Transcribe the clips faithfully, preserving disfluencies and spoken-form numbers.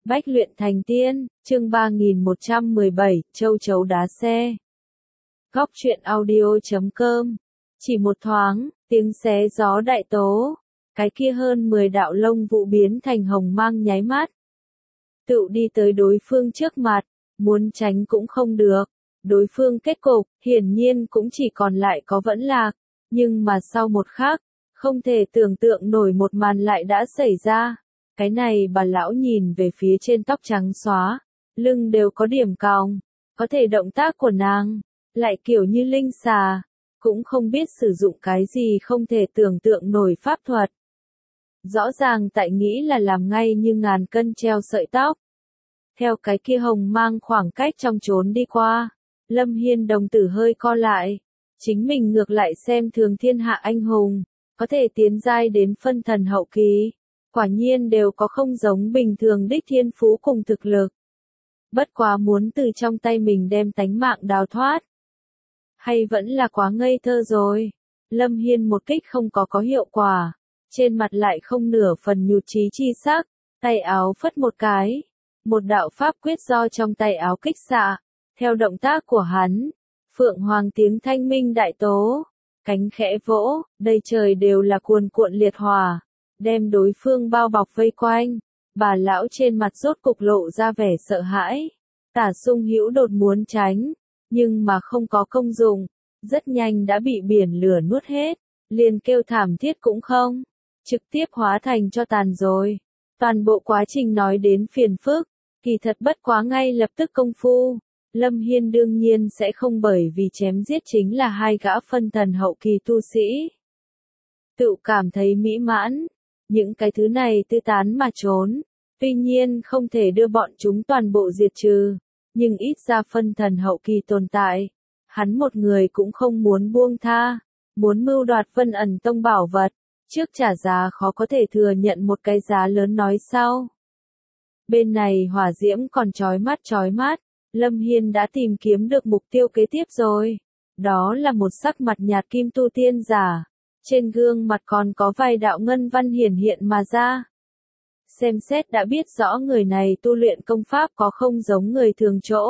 Bách luyện thành tiên, chương ba nghìn một trăm mười bảy, châu chấu đá xe. Góc truyện audio chấm com. Chỉ một thoáng, tiếng xé gió đại tố, cái kia hơn mười đạo lông vụ biến thành hồng mang nháy mắt. Tựu đi tới đối phương trước mặt, muốn tránh cũng không được. Đối phương kết cục, hiển nhiên cũng chỉ còn lại có vẫn lạc, nhưng mà sau một khắc, không thể tưởng tượng nổi một màn lại đã xảy ra. Cái này bà lão nhìn về phía trên tóc trắng xóa, lưng đều có điểm cong, có thể động tác của nàng, lại kiểu như linh xà, cũng không biết sử dụng cái gì không thể tưởng tượng nổi pháp thuật. Rõ ràng tại nghĩ là làm ngay như ngàn cân treo sợi tóc. Theo cái kia hồng mang khoảng cách trong trốn đi qua, Lâm Hiên đồng tử hơi co lại, chính mình ngược lại xem thường thiên hạ anh hùng, có thể tiến giai đến phân thần hậu kỳ. Quả nhiên đều có không giống bình thường đích thiên phú cùng thực lực. Bất quá muốn từ trong tay mình đem tánh mạng đào thoát. Hay vẫn là quá ngây thơ rồi. Lâm Hiên một kích không có có hiệu quả. Trên mặt lại không nửa phần nhụt chí chi sắc. Tay áo phất một cái. Một đạo pháp quyết do trong tay áo kích xạ. Theo động tác của hắn. Phượng Hoàng tiếng thanh minh đại tố. Cánh khẽ vỗ. Đây trời đều là cuồn cuộn liệt hỏa. Đem đối phương bao bọc vây quanh, bà lão trên mặt rốt cục lộ ra vẻ sợ hãi. Tả Sung Hữu đột muốn tránh, nhưng mà không có công dụng, rất nhanh đã bị biển lửa nuốt hết, liền kêu thảm thiết cũng không, trực tiếp hóa thành cho tàn rồi. Toàn bộ quá trình nói đến phiền phức, kỳ thật bất quá ngay lập tức công phu. Lâm Hiên đương nhiên sẽ không bởi vì chém giết chính là hai gã phân thần hậu kỳ tu sĩ. Tự cảm thấy mỹ mãn. Những cái thứ này tư tán mà trốn, tuy nhiên không thể đưa bọn chúng toàn bộ diệt trừ, nhưng ít ra phân thần hậu kỳ tồn tại, hắn một người cũng không muốn buông tha, muốn mưu đoạt Vân Ẩn Tông bảo vật, trước trả giá khó có thể thừa nhận một cái giá lớn nói sau. Bên này hỏa diễm còn chói mắt chói mắt, Lâm Hiên đã tìm kiếm được mục tiêu kế tiếp rồi, đó là một sắc mặt nhạt kim tu tiên giả. Trên gương mặt còn có vài đạo ngân văn hiển hiện mà ra. Xem xét đã biết rõ người này tu luyện công pháp có không giống người thường chỗ.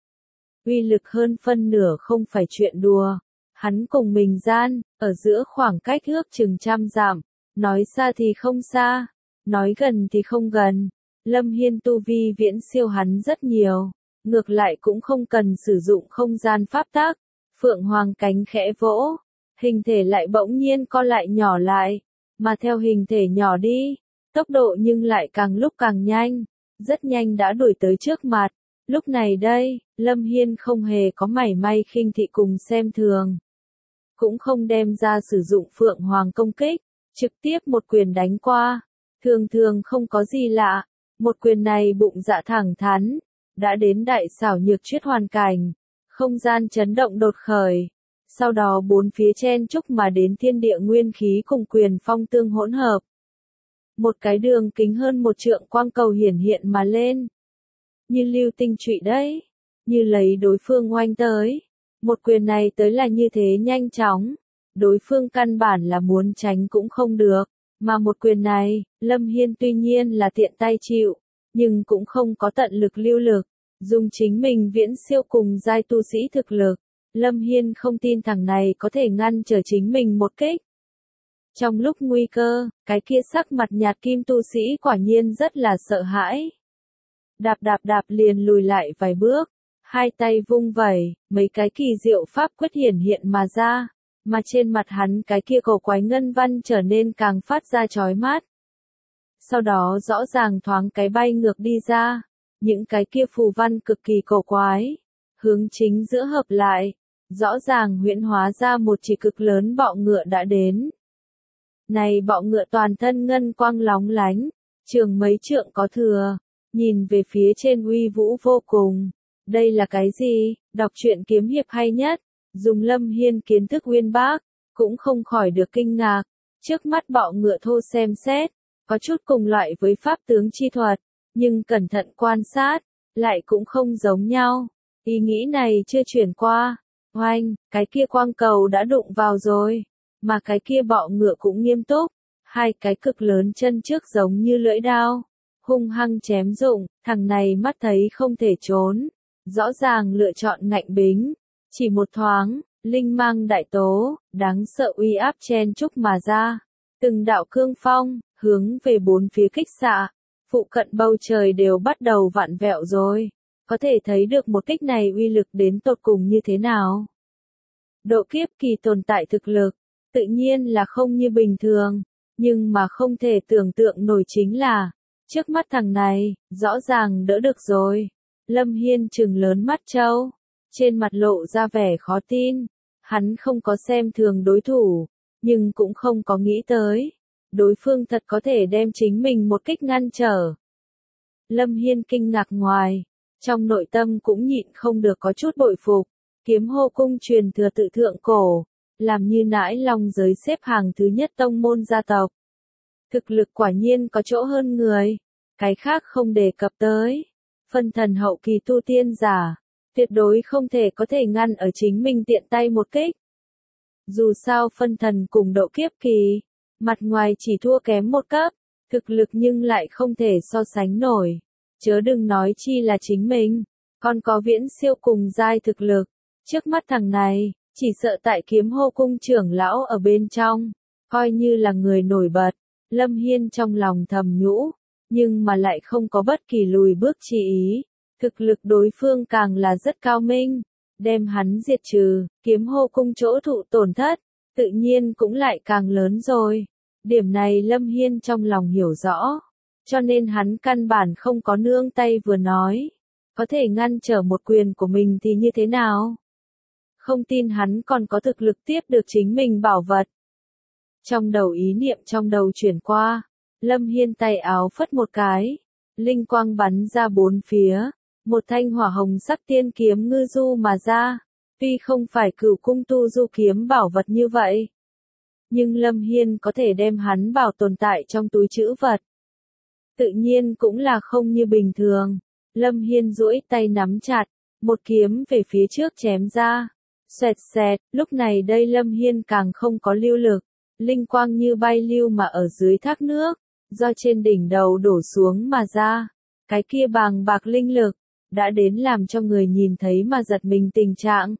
Uy lực hơn phân nửa không phải chuyện đùa. Hắn cùng mình gian, ở giữa khoảng cách ước chừng trăm dặm, nói xa thì không xa, nói gần thì không gần. Lâm Hiên tu vi viễn siêu hắn rất nhiều, ngược lại cũng không cần sử dụng không gian pháp tắc. Phượng Hoàng cánh khẽ vỗ. Hình thể lại bỗng nhiên co lại nhỏ lại, mà theo hình thể nhỏ đi, tốc độ nhưng lại càng lúc càng nhanh, rất nhanh đã đuổi tới trước mặt. Lúc này đây, Lâm Hiên không hề có mảy may khinh thị cùng xem thường. Cũng không đem ra sử dụng Phượng Hoàng công kích, trực tiếp một quyền đánh qua. Thường thường không có gì lạ, một quyền này bụng dạ thẳng thắn, đã đến đại xảo nhược chuyết hoàn cảnh, không gian chấn động đột khởi. Sau đó bốn phía chen chúc mà đến thiên địa nguyên khí cùng quyền phong tương hỗn hợp. Một cái đường kính hơn một trượng quang cầu hiển hiện mà lên. Như lưu tinh trụy đấy. Như lấy đối phương oanh tới. Một quyền này tới là như thế nhanh chóng. Đối phương căn bản là muốn tránh cũng không được. Mà một quyền này, Lâm Hiên tuy nhiên là tiện tay chịu. Nhưng cũng không có tận lực lưu lực. Dùng chính mình viễn siêu cùng giai tu sĩ thực lực. Lâm Hiên không tin thằng này có thể ngăn trở chính mình một kích. Trong lúc nguy cơ, cái kia sắc mặt nhạt kim tu sĩ quả nhiên rất là sợ hãi. Đạp đạp đạp liền lùi lại vài bước, hai tay vung vẩy, mấy cái kỳ diệu pháp quyết hiển hiện mà ra, mà trên mặt hắn cái kia cổ quái ngân văn trở nên càng phát ra chói mắt. Sau đó rõ ràng thoáng cái bay ngược đi ra, những cái kia phù văn cực kỳ cổ quái, hướng chính giữa hợp lại. Rõ ràng huyễn hóa ra một chỉ cực lớn bọ ngựa đã đến. Này bọ ngựa toàn thân ngân quang lóng lánh, trường mấy trượng có thừa, nhìn về phía trên uy vũ vô cùng. Đây là cái gì? Đọc truyện kiếm hiệp hay nhất, dùng Lâm Hiên kiến thức uyên bác, cũng không khỏi được kinh ngạc. Trước mắt bọ ngựa thô xem xét, có chút cùng loại với pháp tướng chi thuật, nhưng cẩn thận quan sát, lại cũng không giống nhau. Ý nghĩ này chưa chuyển qua. Oanh, cái kia quang cầu đã đụng vào rồi, mà cái kia bọ ngựa cũng nghiêm túc, hai cái cực lớn chân trước giống như lưỡi đao, hung hăng chém dụng, thằng này mắt thấy không thể trốn, rõ ràng lựa chọn ngạnh bính, chỉ một thoáng, linh mang đại tố, đáng sợ uy áp chen chúc mà ra, từng đạo cương phong, hướng về bốn phía kích xạ, phụ cận bầu trời đều bắt đầu vặn vẹo rồi, có thể thấy được một kích này uy lực đến tột cùng như thế nào. Độ kiếp kỳ tồn tại thực lực, tự nhiên là không như bình thường, nhưng mà không thể tưởng tượng nổi chính là, trước mắt thằng này, rõ ràng đỡ được rồi. Lâm Hiên trừng lớn mắt trâu, trên mặt lộ ra vẻ khó tin, hắn không có xem thường đối thủ, nhưng cũng không có nghĩ tới, đối phương thật có thể đem chính mình một kích ngăn trở. Lâm Hiên kinh ngạc ngoài, trong nội tâm cũng nhịn không được có chút bội phục, Kiếm Hô cung truyền thừa tự thượng cổ, làm như nãi long giới xếp hàng thứ nhất tông môn gia tộc. Thực lực quả nhiên có chỗ hơn người, cái khác không đề cập tới. Phân thần hậu kỳ tu tiên giả, tuyệt đối không thể có thể ngăn ở chính mình tiện tay một kích. Dù sao phân thần cùng độ kiếp kỳ, mặt ngoài chỉ thua kém một cấp, thực lực nhưng lại không thể so sánh nổi. Chớ đừng nói chi là chính mình, còn có viễn siêu cùng giai thực lực. Trước mắt thằng này, chỉ sợ tại Kiếm Hô cung trưởng lão ở bên trong, coi như là người nổi bật. Lâm Hiên trong lòng thầm nhũ, nhưng mà lại không có bất kỳ lùi bước chi ý. Thực lực đối phương càng là rất cao minh, đem hắn diệt trừ, Kiếm Hô cung chỗ thụ tổn thất, tự nhiên cũng lại càng lớn rồi. Điểm này Lâm Hiên trong lòng hiểu rõ, cho nên hắn căn bản không có nương tay vừa nói, có thể ngăn trở một quyền của mình thì như thế nào? Không tin hắn còn có thực lực tiếp được chính mình bảo vật. Trong đầu ý niệm trong đầu chuyển qua, Lâm Hiên tay áo phất một cái, linh quang bắn ra bốn phía, một thanh hỏa hồng sắc tiên kiếm ngư du mà ra, tuy không phải Cửu cung tu du kiếm bảo vật như vậy, nhưng Lâm Hiên có thể đem hắn bảo tồn tại trong túi trữ vật. Tự nhiên cũng là không như bình thường, Lâm Hiên duỗi tay nắm chặt, một kiếm về phía trước chém ra, xoẹt xẹt, lúc này đây Lâm Hiên càng không có lưu lực, linh quang như bay lưu mà ở dưới thác nước, do trên đỉnh đầu đổ xuống mà ra, cái kia bàng bạc linh lực, đã đến làm cho người nhìn thấy mà giật mình tình trạng.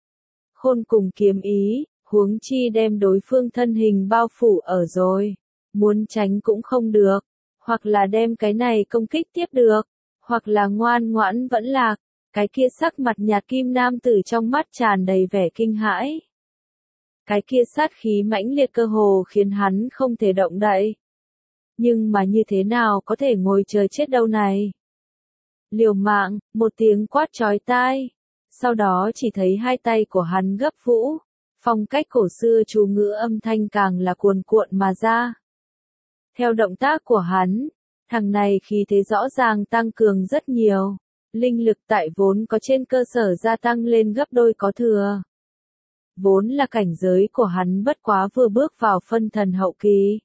Khôn cùng kiếm ý, huống chi đem đối phương thân hình bao phủ ở rồi, muốn tránh cũng không được, hoặc là đem cái này công kích tiếp được, hoặc là ngoan ngoãn vẫn lạc, cái kia sắc mặt nhạt kim nam tử trong mắt tràn đầy vẻ kinh hãi. Cái kia sát khí mãnh liệt cơ hồ khiến hắn không thể động đậy. Nhưng mà như thế nào có thể ngồi chờ chết đâu này? Liều mạng, một tiếng quát chói tai. Sau đó chỉ thấy hai tay của hắn gấp vũ, phong cách cổ xưa chú ngữ âm thanh càng là cuồn cuộn mà ra. Theo động tác của hắn, thằng này khí thế rõ ràng tăng cường rất nhiều, linh lực tại vốn có trên cơ sở gia tăng lên gấp đôi có thừa. Vốn là cảnh giới của hắn bất quá vừa bước vào phân thần hậu kỳ.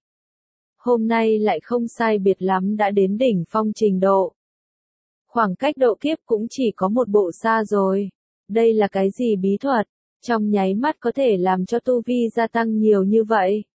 Hôm nay lại không sai biệt lắm đã đến đỉnh phong trình độ. Khoảng cách độ kiếp cũng chỉ có một bộ xa rồi. Đây là cái gì bí thuật, trong nháy mắt có thể làm cho tu vi gia tăng nhiều như vậy?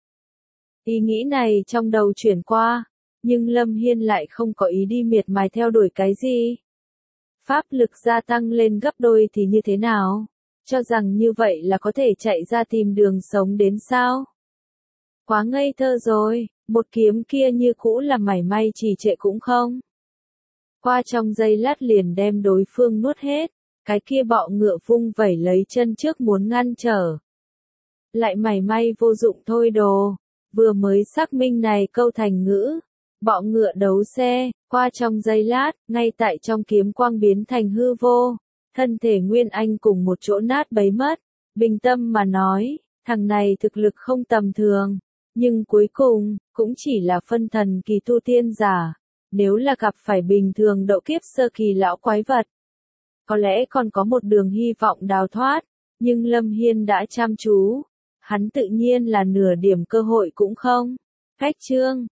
Ý nghĩ này trong đầu chuyển qua, nhưng Lâm Hiên lại không có ý đi miệt mài theo đuổi cái gì. Pháp lực gia tăng lên gấp đôi thì như thế nào? Cho rằng như vậy là có thể chạy ra tìm đường sống đến sao? Quá ngây thơ rồi, một kiếm kia như cũ là mảy may trì trệ cũng không. Qua trong giây lát liền đem đối phương nuốt hết, cái kia bọ ngựa vung vẩy lấy chân trước muốn ngăn trở. Lại mảy may vô dụng thôi đồ, vừa mới xác minh này câu thành ngữ. Bọ ngựa đấu xe, qua trong giây lát, ngay tại trong kiếm quang biến thành hư vô. Thân thể Nguyên Anh cùng một chỗ nát bấy mất, bình tâm mà nói, thằng này thực lực không tầm thường, nhưng cuối cùng, cũng chỉ là phân thần kỳ tu tiên giả, nếu là gặp phải bình thường độ kiếp sơ kỳ lão quái vật, có lẽ còn có một đường hy vọng đào thoát, nhưng Lâm Hiên đã chăm chú, hắn tự nhiên là nửa điểm cơ hội cũng không. Cách chương